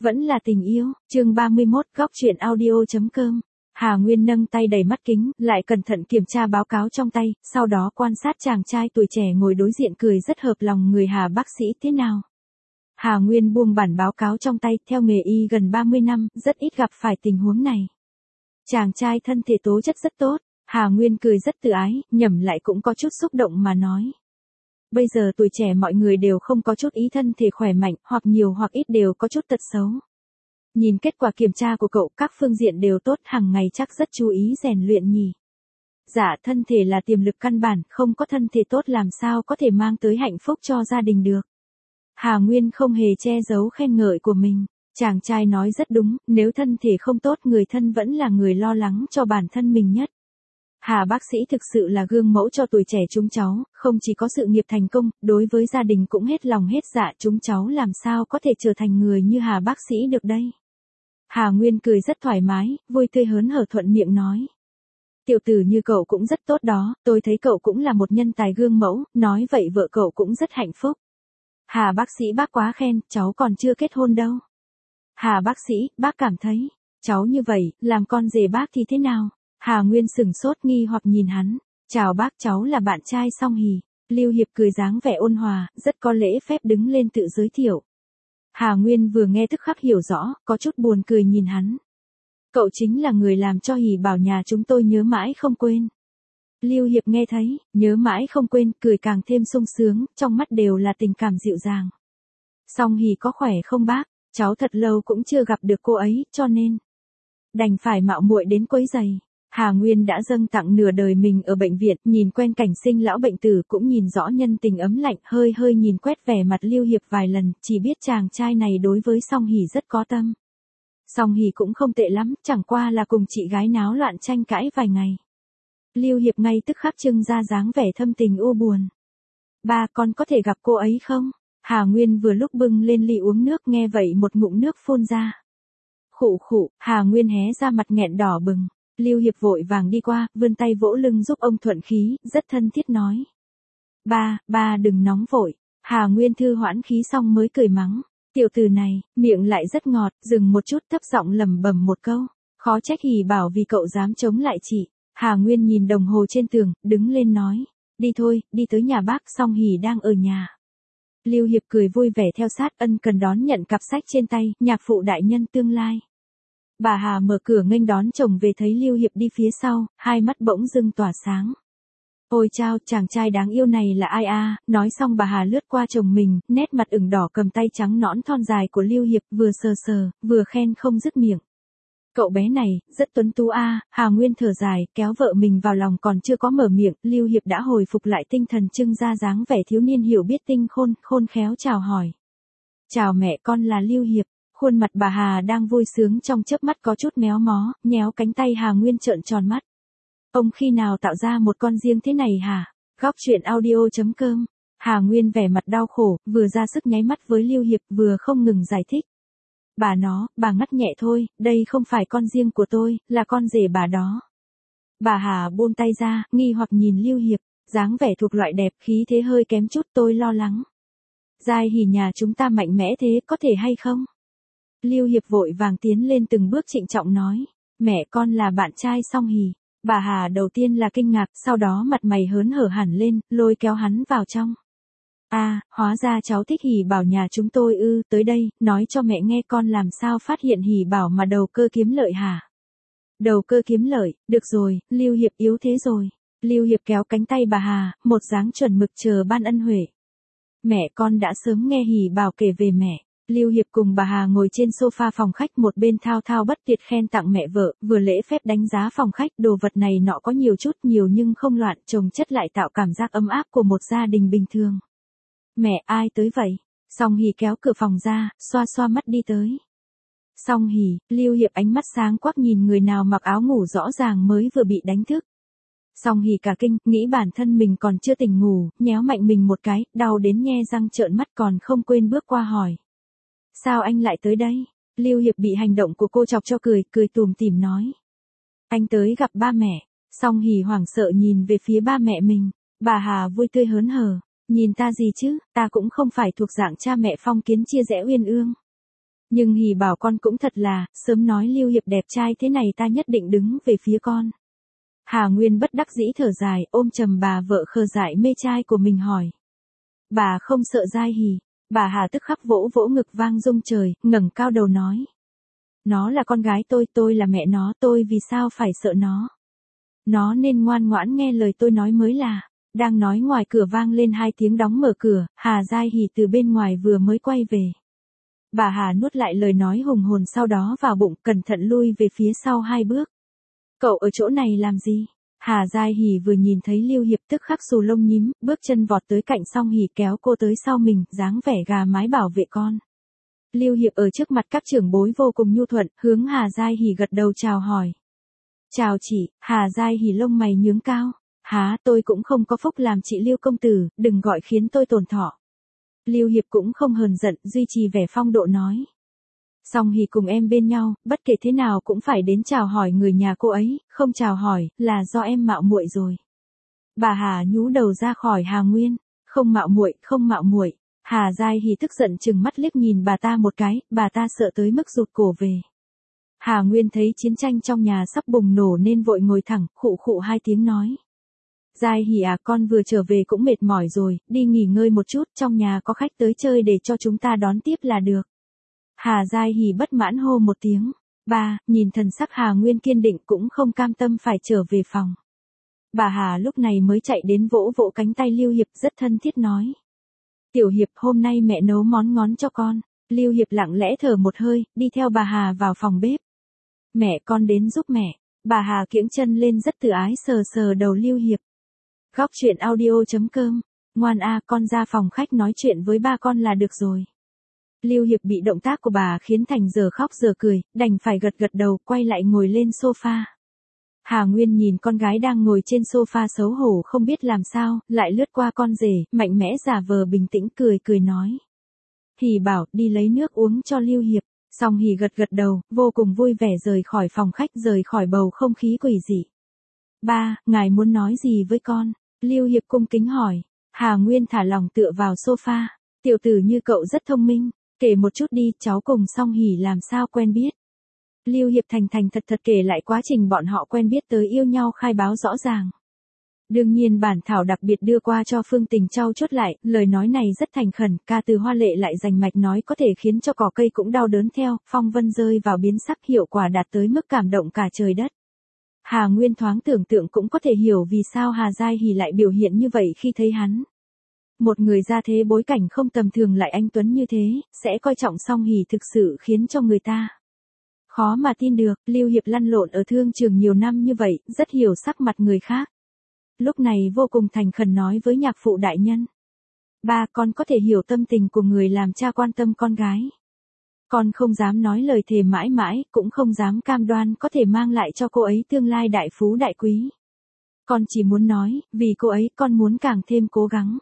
Vẫn là tình yêu, chương 31, góc truyện audio.com. Hà Nguyên nâng tay đầy mắt kính, lại cẩn thận kiểm tra báo cáo trong tay, sau đó quan sát chàng trai tuổi trẻ ngồi đối diện cười rất hợp lòng người. Hà bác sĩ thế nào? Hà Nguyên buông bản báo cáo trong tay, theo nghề y gần 30 năm, rất ít gặp phải tình huống này. Chàng trai thân thể tố chất rất tốt, Hà Nguyên cười rất tự ái, nhẩm lại cũng có chút xúc động mà nói. Bây giờ tuổi trẻ mọi người đều không có chút ý thân thể khỏe mạnh, hoặc nhiều hoặc ít đều có chút tật xấu. Nhìn kết quả kiểm tra của cậu, các phương diện đều tốt, hàng ngày chắc rất chú ý rèn luyện nhỉ. Dạ, thân thể là tiềm lực căn bản, không có thân thể tốt làm sao có thể mang tới hạnh phúc cho gia đình được. Hà Nguyên không hề che giấu khen ngợi của mình, chàng trai nói rất đúng, nếu thân thể không tốt người thân vẫn là người lo lắng cho bản thân mình nhất. Hà bác sĩ thực sự là gương mẫu cho tuổi trẻ chúng cháu, không chỉ có sự nghiệp thành công, đối với gia đình cũng hết lòng hết dạ, chúng cháu làm sao có thể trở thành người như Hà bác sĩ được đây. Hà Nguyên cười rất thoải mái, vui tươi hớn hở thuận miệng nói. Tiểu tử như cậu cũng rất tốt đó, tôi thấy cậu cũng là một nhân tài gương mẫu, nói vậy vợ cậu cũng rất hạnh phúc. Hà bác sĩ bác quá khen, cháu còn chưa kết hôn đâu. Hà bác sĩ, bác cảm thấy, cháu như vậy, làm con rể bác thì thế nào? Hà Nguyên sửng sốt nghi hoặc nhìn hắn. Chào bác, cháu là bạn trai Song Hỉ. Lưu Hiệp cười dáng vẻ ôn hòa, rất có lễ phép đứng lên tự giới thiệu. Hà Nguyên vừa nghe tức khắc hiểu rõ, có chút buồn cười nhìn hắn. Cậu chính là người làm cho Hỉ Bảo nhà chúng tôi nhớ mãi không quên. Lưu Hiệp nghe thấy, nhớ mãi không quên, cười càng thêm sung sướng, trong mắt đều là tình cảm dịu dàng. Song Hỉ có khỏe không bác? Cháu thật lâu cũng chưa gặp được cô ấy, cho nên đành phải mạo muội đến quấy giày. Hà Nguyên đã dâng tặng nửa đời mình ở bệnh viện, nhìn quen cảnh sinh lão bệnh tử, cũng nhìn rõ nhân tình ấm lạnh, hơi hơi nhìn quét vẻ mặt Lưu Hiệp vài lần, chỉ biết chàng trai này đối với Song Hỉ rất có tâm. Song Hỉ cũng không tệ lắm, chẳng qua là cùng chị gái náo loạn tranh cãi vài ngày. Lưu Hiệp ngay tức khắc trưng ra dáng vẻ thâm tình u buồn. Ba, con có thể gặp cô ấy không? Hà Nguyên vừa lúc bưng lên ly uống nước, nghe vậy một ngụm nước phun ra. Khụ khụ, Hà Nguyên hé ra mặt nghẹn đỏ bừng. Lưu Hiệp vội vàng đi qua, vươn tay vỗ lưng giúp ông thuận khí, rất thân thiết nói. Ba đừng nóng vội. Hà Nguyên thư hoãn khí xong mới cười mắng. Tiểu tử này, miệng lại rất ngọt, dừng một chút thấp giọng lẩm bẩm một câu. Khó trách Hỉ Bảo vì cậu dám chống lại chị. Hà Nguyên nhìn đồng hồ trên tường, đứng lên nói. Đi thôi, đi tới nhà bác, Song Hỉ đang ở nhà. Lưu Hiệp cười vui vẻ theo sát, ân cần đón nhận cặp sách trên tay, nhạc phụ đại nhân tương lai. Bà Hà mở cửa nghênh đón chồng về, thấy Lưu Hiệp đi phía sau, hai mắt bỗng dưng tỏa sáng. Ôi chao, chàng trai đáng yêu này là ai a? Nói xong bà Hà lướt qua chồng mình, nét mặt ửng đỏ cầm tay trắng nõn thon dài của Lưu Hiệp, vừa sờ, vừa khen không dứt miệng. Cậu bé này, rất tuấn tú a. Hà Nguyên thở dài, kéo vợ mình vào lòng, còn chưa có mở miệng, Lưu Hiệp đã hồi phục lại tinh thần, trưng ra dáng vẻ thiếu niên hiểu biết tinh khôn khéo chào hỏi. Chào mẹ, con là Lưu Hiệp. Khuôn mặt bà Hà đang vui sướng trong chớp mắt có chút méo mó, nhéo cánh tay Hà Nguyên trợn tròn mắt. Ông khi nào tạo ra một con riêng thế này hả? Góc truyện audio.com. Hà Nguyên vẻ mặt đau khổ, vừa ra sức nháy mắt với Lưu Hiệp, vừa không ngừng giải thích. Bà ngắt nhẹ thôi, đây không phải con riêng của tôi, là con rể bà đó. Bà Hà buông tay ra, nghi hoặc nhìn Lưu Hiệp, dáng vẻ thuộc loại đẹp, khí thế hơi kém chút, tôi lo lắng. Giai Hỉ nhà chúng ta mạnh mẽ thế, có thể hay không? Lưu Hiệp vội vàng tiến lên từng bước trịnh trọng nói, mẹ con là bạn trai Song Hỉ. Bà Hà đầu tiên là kinh ngạc, sau đó mặt mày hớn hở hẳn lên, lôi kéo hắn vào trong. Hóa ra cháu thích Hỉ Bảo nhà chúng tôi ư, tới đây, nói cho mẹ nghe con làm sao phát hiện Hỉ Bảo mà đầu cơ kiếm lợi hả? Đầu cơ kiếm lợi, được rồi, Lưu Hiệp yếu thế rồi. Lưu Hiệp kéo cánh tay bà Hà, một dáng chuẩn mực chờ ban ân huệ. Mẹ con đã sớm nghe Hỉ Bảo kể về mẹ. Lưu Hiệp cùng bà Hà ngồi trên sofa phòng khách, một bên thao thao bất tuyệt khen tặng mẹ vợ, vừa lễ phép đánh giá phòng khách, đồ vật này nọ có nhiều chút nhiều nhưng không loạn, chồng chất lại tạo cảm giác ấm áp của một gia đình bình thường. Mẹ, ai tới vậy? Song Hỉ kéo cửa phòng ra, xoa mắt đi tới. Song Hỉ, Lưu Hiệp ánh mắt sáng quắc nhìn người nào mặc áo ngủ rõ ràng mới vừa bị đánh thức. Song Hỉ cả kinh, nghĩ bản thân mình còn chưa tỉnh ngủ, nhéo mạnh mình một cái, đau đến nhe răng trợn mắt, còn không quên bước qua hỏi. Sao anh lại tới đây? Lưu Hiệp bị hành động của cô chọc cho cười tủm tỉm nói. Anh tới gặp ba mẹ. Song Hỉ hoảng sợ nhìn về phía ba mẹ mình. Bà Hà vui tươi hớn hở. Nhìn ta gì chứ, ta cũng không phải thuộc dạng cha mẹ phong kiến chia rẽ uyên ương. Nhưng Hỉ bảo con cũng thật là, sớm nói Lưu Hiệp đẹp trai thế này ta nhất định đứng về phía con. Hà Nguyên bất đắc dĩ thở dài, ôm chầm bà vợ khờ dại mê trai của mình hỏi. Bà không sợ Giai Hỉ? Bà Hà tức khắc vỗ vỗ ngực vang rung trời, ngẩng cao đầu nói. Nó là con gái tôi là mẹ nó, tôi vì sao phải sợ nó? Nó nên ngoan ngoãn nghe lời tôi nói mới là. Đang nói ngoài cửa vang lên 2 tiếng đóng mở cửa, Hà Giai Hỉ từ bên ngoài vừa mới quay về. Bà Hà nuốt lại lời nói hùng hồn sau đó vào bụng, cẩn thận lui về phía sau 2 bước. Cậu ở chỗ này làm gì? Hà Giai Hỉ vừa nhìn thấy Lưu Hiệp tức khắc xù lông nhím, bước chân vọt tới cạnh Song Hỉ kéo cô tới sau mình, dáng vẻ gà mái bảo vệ con. Lưu Hiệp ở trước mặt các trưởng bối vô cùng nhu thuận, hướng Hà Giai Hỉ gật đầu chào hỏi. Chào chị. Hà Giai Hỉ lông mày nhướng cao. Há, tôi cũng không có phúc làm chị Lưu công tử, đừng gọi khiến tôi tổn thọ. Lưu Hiệp cũng không hờn giận, duy trì vẻ phong độ nói. Song Hỉ cùng em bên nhau, bất kể thế nào cũng phải đến chào hỏi người nhà cô ấy, không chào hỏi, là do em mạo muội rồi. Bà Hà nhú đầu ra khỏi Hà Nguyên, không mạo muội, không mạo muội. Hà Giai Hỉ tức giận chừng mắt liếc nhìn bà ta một cái, bà ta sợ tới mức rụt cổ về. Hà Nguyên thấy chiến tranh trong nhà sắp bùng nổ nên vội ngồi thẳng, khụ khụ 2 tiếng nói. Giai Hỉ à, con vừa trở về cũng mệt mỏi rồi, đi nghỉ ngơi một chút, trong nhà có khách tới chơi để cho chúng ta đón tiếp là được. Hà Giai Hỉ bất mãn hô một tiếng. Ba, nhìn thần sắc Hà Nguyên kiên định cũng không cam tâm phải trở về phòng. Bà Hà lúc này mới chạy đến vỗ vỗ cánh tay Lưu Hiệp rất thân thiết nói. Tiểu Hiệp, hôm nay mẹ nấu món ngon cho con. Lưu Hiệp lặng lẽ thở một hơi, đi theo bà Hà vào phòng bếp. Mẹ, con đến giúp mẹ. Bà Hà kiễng chân lên rất tự ái sờ sờ đầu Lưu Hiệp. Góc truyện audio.com. Ngoan a, con ra phòng khách nói chuyện với ba con là được rồi. Lưu Hiệp bị động tác của bà khiến thành giờ khóc giờ cười, đành phải gật gật đầu, quay lại ngồi lên sofa. Hà Nguyên nhìn con gái đang ngồi trên sofa xấu hổ không biết làm sao, lại lướt qua con rể, mạnh mẽ giả vờ bình tĩnh cười cười nói. Hỉ bảo, đi lấy nước uống cho Lưu Hiệp. Song Hỉ gật gật đầu, vô cùng vui vẻ rời khỏi phòng khách, rời khỏi bầu không khí quỷ dị. Ba, ngài muốn nói gì với con? Lưu Hiệp cung kính hỏi. Hà Nguyên thả lòng tựa vào sofa. Tiểu tử như cậu rất thông minh, kể một chút đi, cháu cùng Song Hỉ làm sao quen biết. Lưu Hiệp thành thành thật thật kể lại quá trình bọn họ quen biết tới yêu nhau khai báo rõ ràng. Đương nhiên bản thảo đặc biệt đưa qua cho Phương Tình trau chuốt lại, lời nói này rất thành khẩn, ca từ hoa lệ lại rành mạch nói có thể khiến cho cỏ cây cũng đau đớn theo, phong vân rơi vào biến sắc hiệu quả đạt tới mức cảm động cả trời đất. Hà Nguyên thoáng tưởng tượng cũng có thể hiểu vì sao Hà Giai Hỉ lại biểu hiện như vậy khi thấy hắn. Một người ra thế bối cảnh không tầm thường lại anh tuấn như thế, sẽ coi trọng Song Hỉ thực sự khiến cho người ta khó mà tin được. Lưu Hiệp lăn lộn ở thương trường nhiều năm như vậy, rất hiểu sắc mặt người khác. Lúc này vô cùng thành khẩn nói với nhạc phụ đại nhân. Ba, con có thể hiểu tâm tình của người làm cha quan tâm con gái. Con không dám nói lời thề mãi mãi, cũng không dám cam đoan có thể mang lại cho cô ấy tương lai đại phú đại quý. Con chỉ muốn nói, vì cô ấy con muốn càng thêm cố gắng.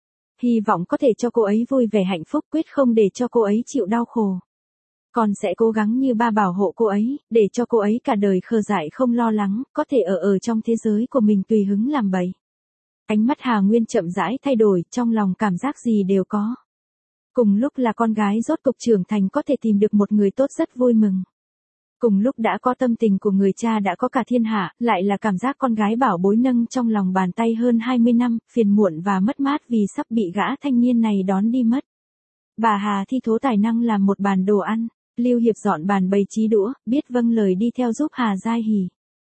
Hy vọng có thể cho cô ấy vui vẻ hạnh phúc, quyết không để cho cô ấy chịu đau khổ. Con sẽ cố gắng như ba bảo hộ cô ấy, để cho cô ấy cả đời khờ dại không lo lắng, có thể ở trong thế giới của mình tùy hứng làm bậy. Ánh mắt Hà Nguyên chậm rãi thay đổi, trong lòng cảm giác gì đều có. Cùng lúc là con gái rốt cục trưởng thành có thể tìm được một người tốt rất vui mừng. Cùng lúc đã có tâm tình của người cha đã có cả thiên hạ, lại là cảm giác con gái bảo bối nâng trong lòng bàn tay hơn 20 năm, phiền muộn và mất mát vì sắp bị gã thanh niên này đón đi mất. Bà Hà thi thố tài năng làm một bàn đồ ăn. Lưu Hiệp dọn bàn bày trí đũa, biết vâng lời đi theo giúp Hà Giai Hỉ.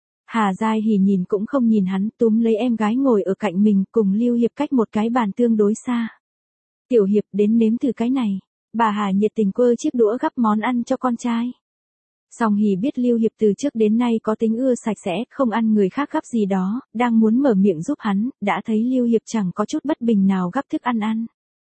Hà Giai Hỉ nhìn cũng không nhìn hắn, túm lấy em gái ngồi ở cạnh mình, cùng Lưu Hiệp cách một cái bàn tương đối xa. Tiểu Hiệp đến nếm thử cái này. Bà Hà nhiệt tình quơ chiếc đũa gắp món ăn cho con trai. Song Hỉ biết Lưu Hiệp từ trước đến nay có tính ưa sạch sẽ, không ăn người khác gắp gì đó, đang muốn mở miệng giúp hắn, đã thấy Lưu Hiệp chẳng có chút bất bình nào gắp thức ăn ăn.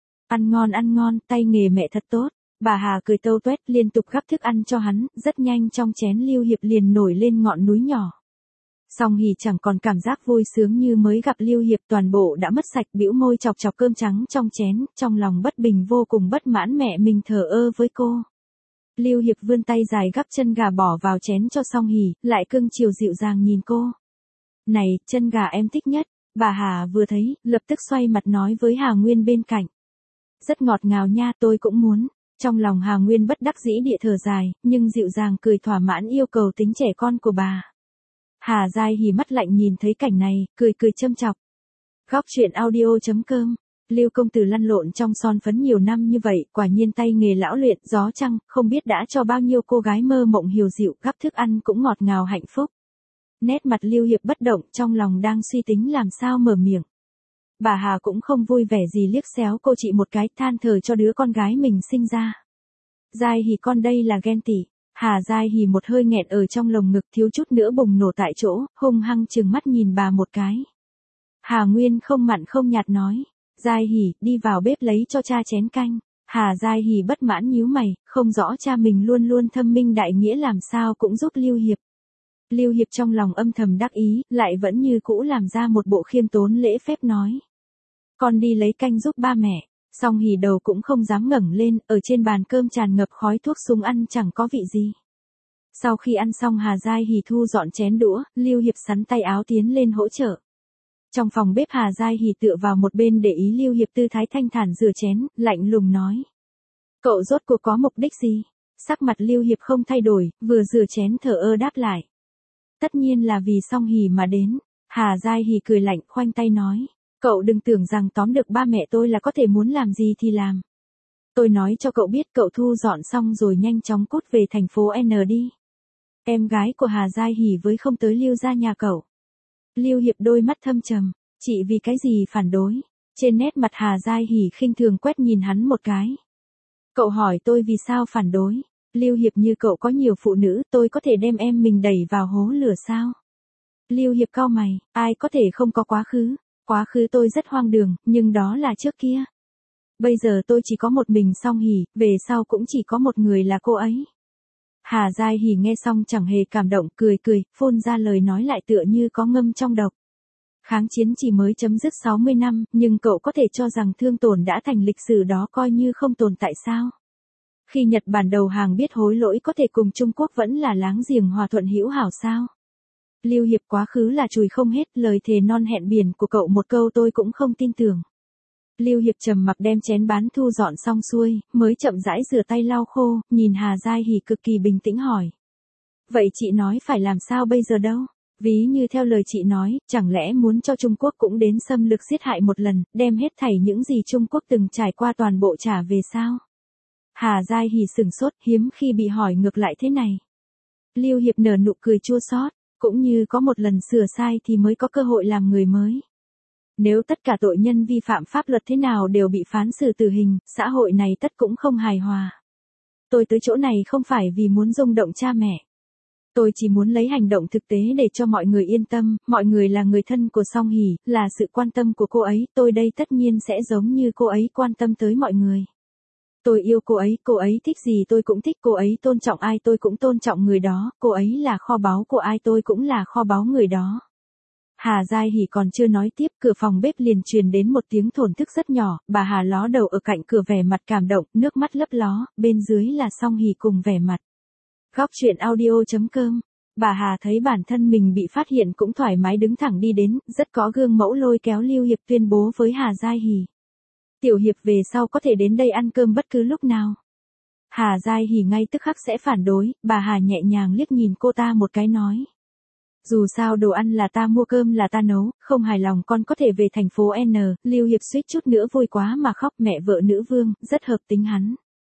Ăn ngon, tay nghề mẹ thật tốt. Bà Hà cười tâu tuét liên tục gắp thức ăn cho hắn, rất nhanh trong chén Lưu Hiệp liền nổi lên ngọn núi nhỏ. Song Hỉ chẳng còn cảm giác vui sướng như mới gặp Lưu Hiệp, toàn bộ đã mất sạch, bĩu môi chọc chọc cơm trắng trong chén, trong lòng bất bình vô cùng bất mãn mẹ mình thờ ơ với cô. Lưu Hiệp vươn tay dài gắp chân gà bỏ vào chén cho Song Hỉ, lại cưng chiều dịu dàng nhìn cô. Này, chân gà em thích nhất. Bà Hà vừa thấy, lập tức xoay mặt nói với Hà Nguyên bên cạnh. Rất ngọt ngào nha, tôi cũng muốn. Trong lòng Hà Nguyên bất đắc dĩ địa thở dài, nhưng dịu dàng cười thỏa mãn yêu cầu tính trẻ con của bà. Hà Giai Hỉ mắt lạnh nhìn thấy cảnh này, cười cười châm chọc. Góc truyện audio.com. Lưu công tử lăn lộn trong son phấn nhiều năm như vậy, quả nhiên tay nghề lão luyện, gió trăng, không biết đã cho bao nhiêu cô gái mơ mộng hiều dịu, gắp thức ăn cũng ngọt ngào hạnh phúc. Nét mặt Lưu Hiệp bất động, trong lòng đang suy tính làm sao mở miệng. Bà Hà cũng không vui vẻ gì liếc xéo cô chị một cái, than thở cho đứa con gái mình sinh ra. Giai Hỉ con đây là ghen tị. Hà Giai Hỉ một hơi nghẹn ở trong lồng ngực, thiếu chút nữa bùng nổ tại chỗ, hung hăng trừng mắt nhìn bà một cái. Hà Nguyên không mặn không nhạt nói. Giai Hỉ, đi vào bếp lấy cho cha chén canh. Hà Giai Hỉ bất mãn nhíu mày, không rõ cha mình luôn luôn thâm minh đại nghĩa làm sao cũng giúp Lưu Hiệp. Lưu Hiệp trong lòng âm thầm đắc ý, lại vẫn như cũ làm ra một bộ khiêm tốn lễ phép nói. Con đi lấy canh giúp ba mẹ. Song Hỉ đầu cũng không dám ngẩng lên, ở trên bàn cơm tràn ngập khói thuốc súng ăn chẳng có vị gì. Sau khi ăn xong Hà Giai Hỉ thu dọn chén đũa, Lưu Hiệp sắn tay áo tiến lên hỗ trợ. Trong phòng bếp Hà Giai Hỉ tựa vào một bên để ý Lưu Hiệp tư thái thanh thản rửa chén, lạnh lùng nói. Cậu rốt cuộc có mục đích gì? Sắc mặt Lưu Hiệp không thay đổi, vừa rửa chén thờ ơ đáp lại. Tất nhiên là vì Song Hỉ mà đến. Hà Giai Hỉ cười lạnh khoanh tay nói. Cậu đừng tưởng rằng tóm được ba mẹ tôi là có thể muốn làm gì thì làm. Tôi nói cho cậu biết cậu thu dọn xong rồi nhanh chóng cút về thành phố N đi. Em gái của Hà Giai Hỉ với không tới lưu ra nhà cậu. Lưu Hiệp đôi mắt thâm trầm, chị vì cái gì phản đối? Trên nét mặt Hà Giai Hỉ khinh thường quét nhìn hắn một cái. Cậu hỏi tôi vì sao phản đối? Lưu Hiệp như cậu có nhiều phụ nữ, tôi có thể đem em mình đẩy vào hố lửa sao? Lưu Hiệp cau mày, ai có thể không có quá khứ? Quá khứ tôi rất hoang đường, nhưng đó là trước kia. Bây giờ tôi chỉ có một mình Song Hỉ, về sau cũng chỉ có một người là cô ấy. Hà Giai Hỉ nghe xong chẳng hề cảm động, cười cười, phun ra lời nói lại tựa như có ngâm trong độc. Kháng chiến chỉ mới chấm dứt 60 năm, nhưng cậu có thể cho rằng thương tổn đã thành lịch sử đó coi như không tồn tại sao? Khi Nhật Bản đầu hàng biết hối lỗi có thể cùng Trung Quốc vẫn là láng giềng hòa thuận hữu hảo sao? Lưu Hiệp quá khứ là chùi không hết, lời thề non hẹn biển của cậu một câu tôi cũng không tin tưởng. Lưu Hiệp trầm mặc đem chén bán thu dọn xong xuôi, mới chậm rãi rửa tay lau khô, nhìn Hà Giai Hỉ cực kỳ bình tĩnh hỏi. Vậy chị nói phải làm sao bây giờ đâu? Ví như theo lời chị nói, chẳng lẽ muốn cho Trung Quốc cũng đến xâm lược giết hại một lần, đem hết thảy những gì Trung Quốc từng trải qua toàn bộ trả về sao? Hà Giai Hỉ sửng sốt, hiếm khi bị hỏi ngược lại thế này. Lưu Hiệp nở nụ cười chua xót, cũng như có một lần sửa sai thì mới có cơ hội làm người mới. Nếu tất cả tội nhân vi phạm pháp luật thế nào đều bị phán xử tử hình, xã hội này tất cũng không hài hòa. Tôi tới chỗ này không phải vì muốn rung động cha mẹ. Tôi chỉ muốn lấy hành động thực tế để cho mọi người yên tâm, mọi người là người thân của Song Hỉ, là sự quan tâm của cô ấy, tôi đây tất nhiên sẽ giống như cô ấy quan tâm tới mọi người. Tôi yêu cô ấy thích gì tôi cũng thích, cô ấy tôn trọng ai tôi cũng tôn trọng người đó, cô ấy là kho báu của ai tôi cũng là kho báu người đó. Hà Giai Hỉ còn chưa nói tiếp, cửa phòng bếp liền truyền đến một tiếng thổn thức rất nhỏ, bà Hà ló đầu ở cạnh cửa vẻ mặt cảm động, nước mắt lấp ló, bên dưới là Song Hỉ cùng vẻ mặt. Góc truyện audio.com. Bà Hà thấy bản thân mình bị phát hiện cũng thoải mái đứng thẳng đi đến, rất có gương mẫu lôi kéo Lưu Hiệp tuyên bố với Hà Giai Hỉ. Tiểu Hiệp về sau có thể đến đây ăn cơm bất cứ lúc nào. Hà Giai Hỉ ngay tức khắc sẽ phản đối, bà Hà nhẹ nhàng liếc nhìn cô ta một cái nói. Dù sao đồ ăn là ta mua, cơm là ta nấu, không hài lòng con có thể về thành phố N. Lưu Hiệp suýt chút nữa vui quá mà khóc, mẹ vợ nữ vương, rất hợp tính hắn.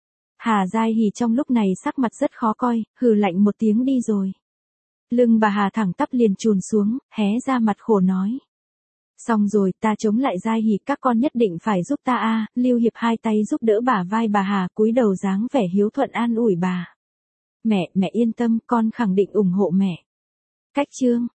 Hà Giai Hỉ trong lúc này sắc mặt rất khó coi, hừ lạnh một tiếng đi rồi. Lưng bà Hà thẳng tắp liền chùn xuống, hé ra mặt khổ nói. Xong rồi, ta chống lại Giai Hỉ, các con nhất định phải giúp ta a. Lưu Hiệp hai tay giúp đỡ bả vai bà Hà, cúi đầu dáng vẻ hiếu thuận an ủi bà. Mẹ yên tâm, con khẳng định ủng hộ mẹ. Cách chương